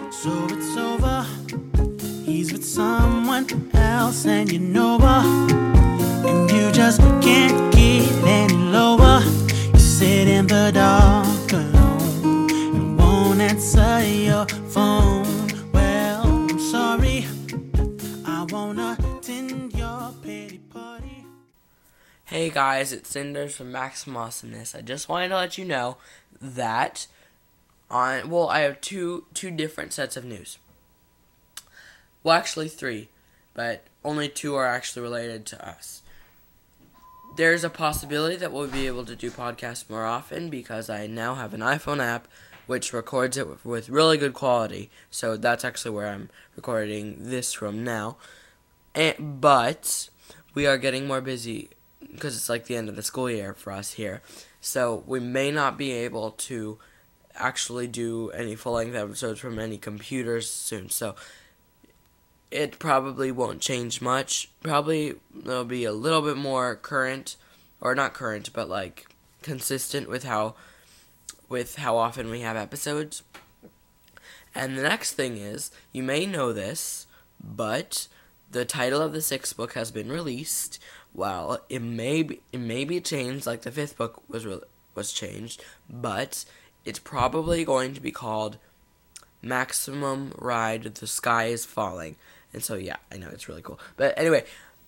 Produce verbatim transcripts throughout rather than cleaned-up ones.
So it's over. He's with someone else and you know her. And you just can't get any lower. You sit in the dark alone and won't answer your phone. Well, I'm sorry, I won't attend your pity party. Hey guys, it's Cinders from Maximum Awesomeness. I just wanted to let you know that on well, I have two two different sets of news. Well, actually three, but only two are actually related to us. There's a possibility that we'll be able to do podcasts more often because I now have an iPhone app which records it with, with really good quality. So that's actually where I'm recording this from now. And, but we are getting more busy because it's like the end of the school year for us here. So we may not be able to actually do any full-length episodes from any computers soon. So it probably won't change much. Probably there'll be a little bit more current, or not current, but like consistent with how with how often we have episodes. And the next thing is, you may know this, but the title of the sixth book has been released. Well, it may be, it may be changed, like the fifth book was re- was changed, but it's probably going to be called Maximum Ride, The Sky is Falling. And so, yeah, I know, it's really cool. But anyway,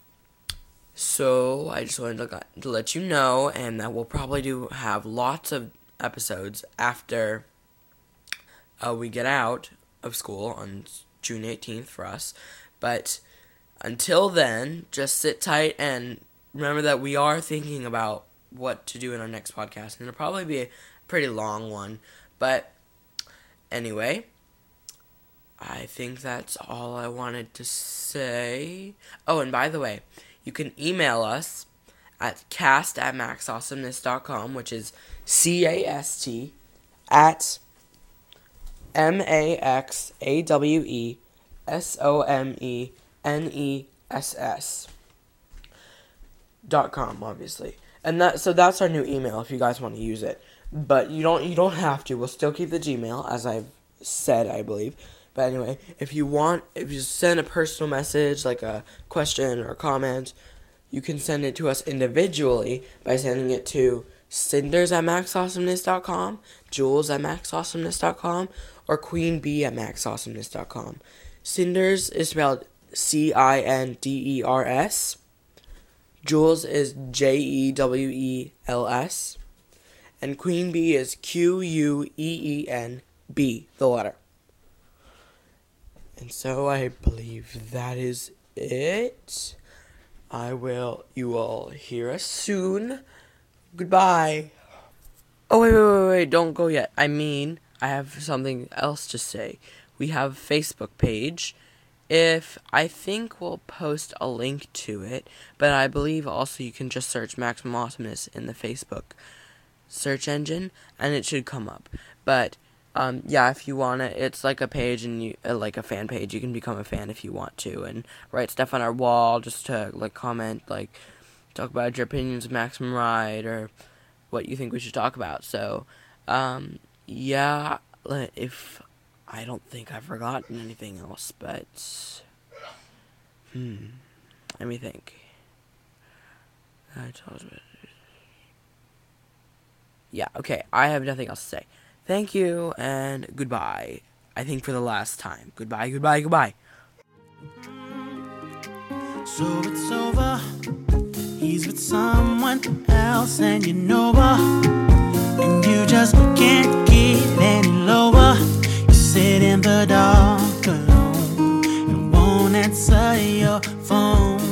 so I just wanted to, to let you know, and that we'll probably do have lots of episodes after uh, we get out of school on June eighteenth for us. But until then, just sit tight and remember that we are thinking about what to do in our next podcast. And it'll probably be a pretty long one. But anyway, I think that's all I wanted to say. Oh, and by the way, you can email us at cast at maxawesomeness dot com, which is C A S T at M A X A W E S O M E N E S S dot com, obviously. And that so that's our new email if you guys want to use it. But you don't you don't have to. We'll still keep the Gmail, as I've said, I believe. But anyway, if you want, if you send a personal message, like a question or a comment, you can send it to us individually by sending it to Cinders at maxawesomeness dot com, Jules at maxawesomeness dot com, or Queen Bee at maxawesomeness dot com. Cinders is spelled C I N D E R S. Jules is J E W E L S. And Queen Bee is Q U E E N B, the letter. And so I believe that is it. I will, you will hear us soon. Goodbye. Oh, wait, wait, wait, wait, don't go yet. I mean, I have something else to say. We have a Facebook page. If, I think we'll post a link to it, but I believe also you can just search Maximum Awesomeness in the Facebook search engine, and it should come up. But Um, yeah, if you want it, it's like a page and you, uh, like a fan page. You can become a fan if you want to and write stuff on our wall just to, like, comment, like, talk about your opinions of Maximum Ride or what you think we should talk about. So, um, yeah, if, I don't think I've forgotten anything else, but, hmm, let me think. I told you. Yeah, okay, I have nothing else to say. Thank you, and goodbye. I think for the last time. Goodbye, goodbye, goodbye. So it's over. He's with someone else and you know her. And you just can't get any lower. You sit in the dark alone and won't answer your phone.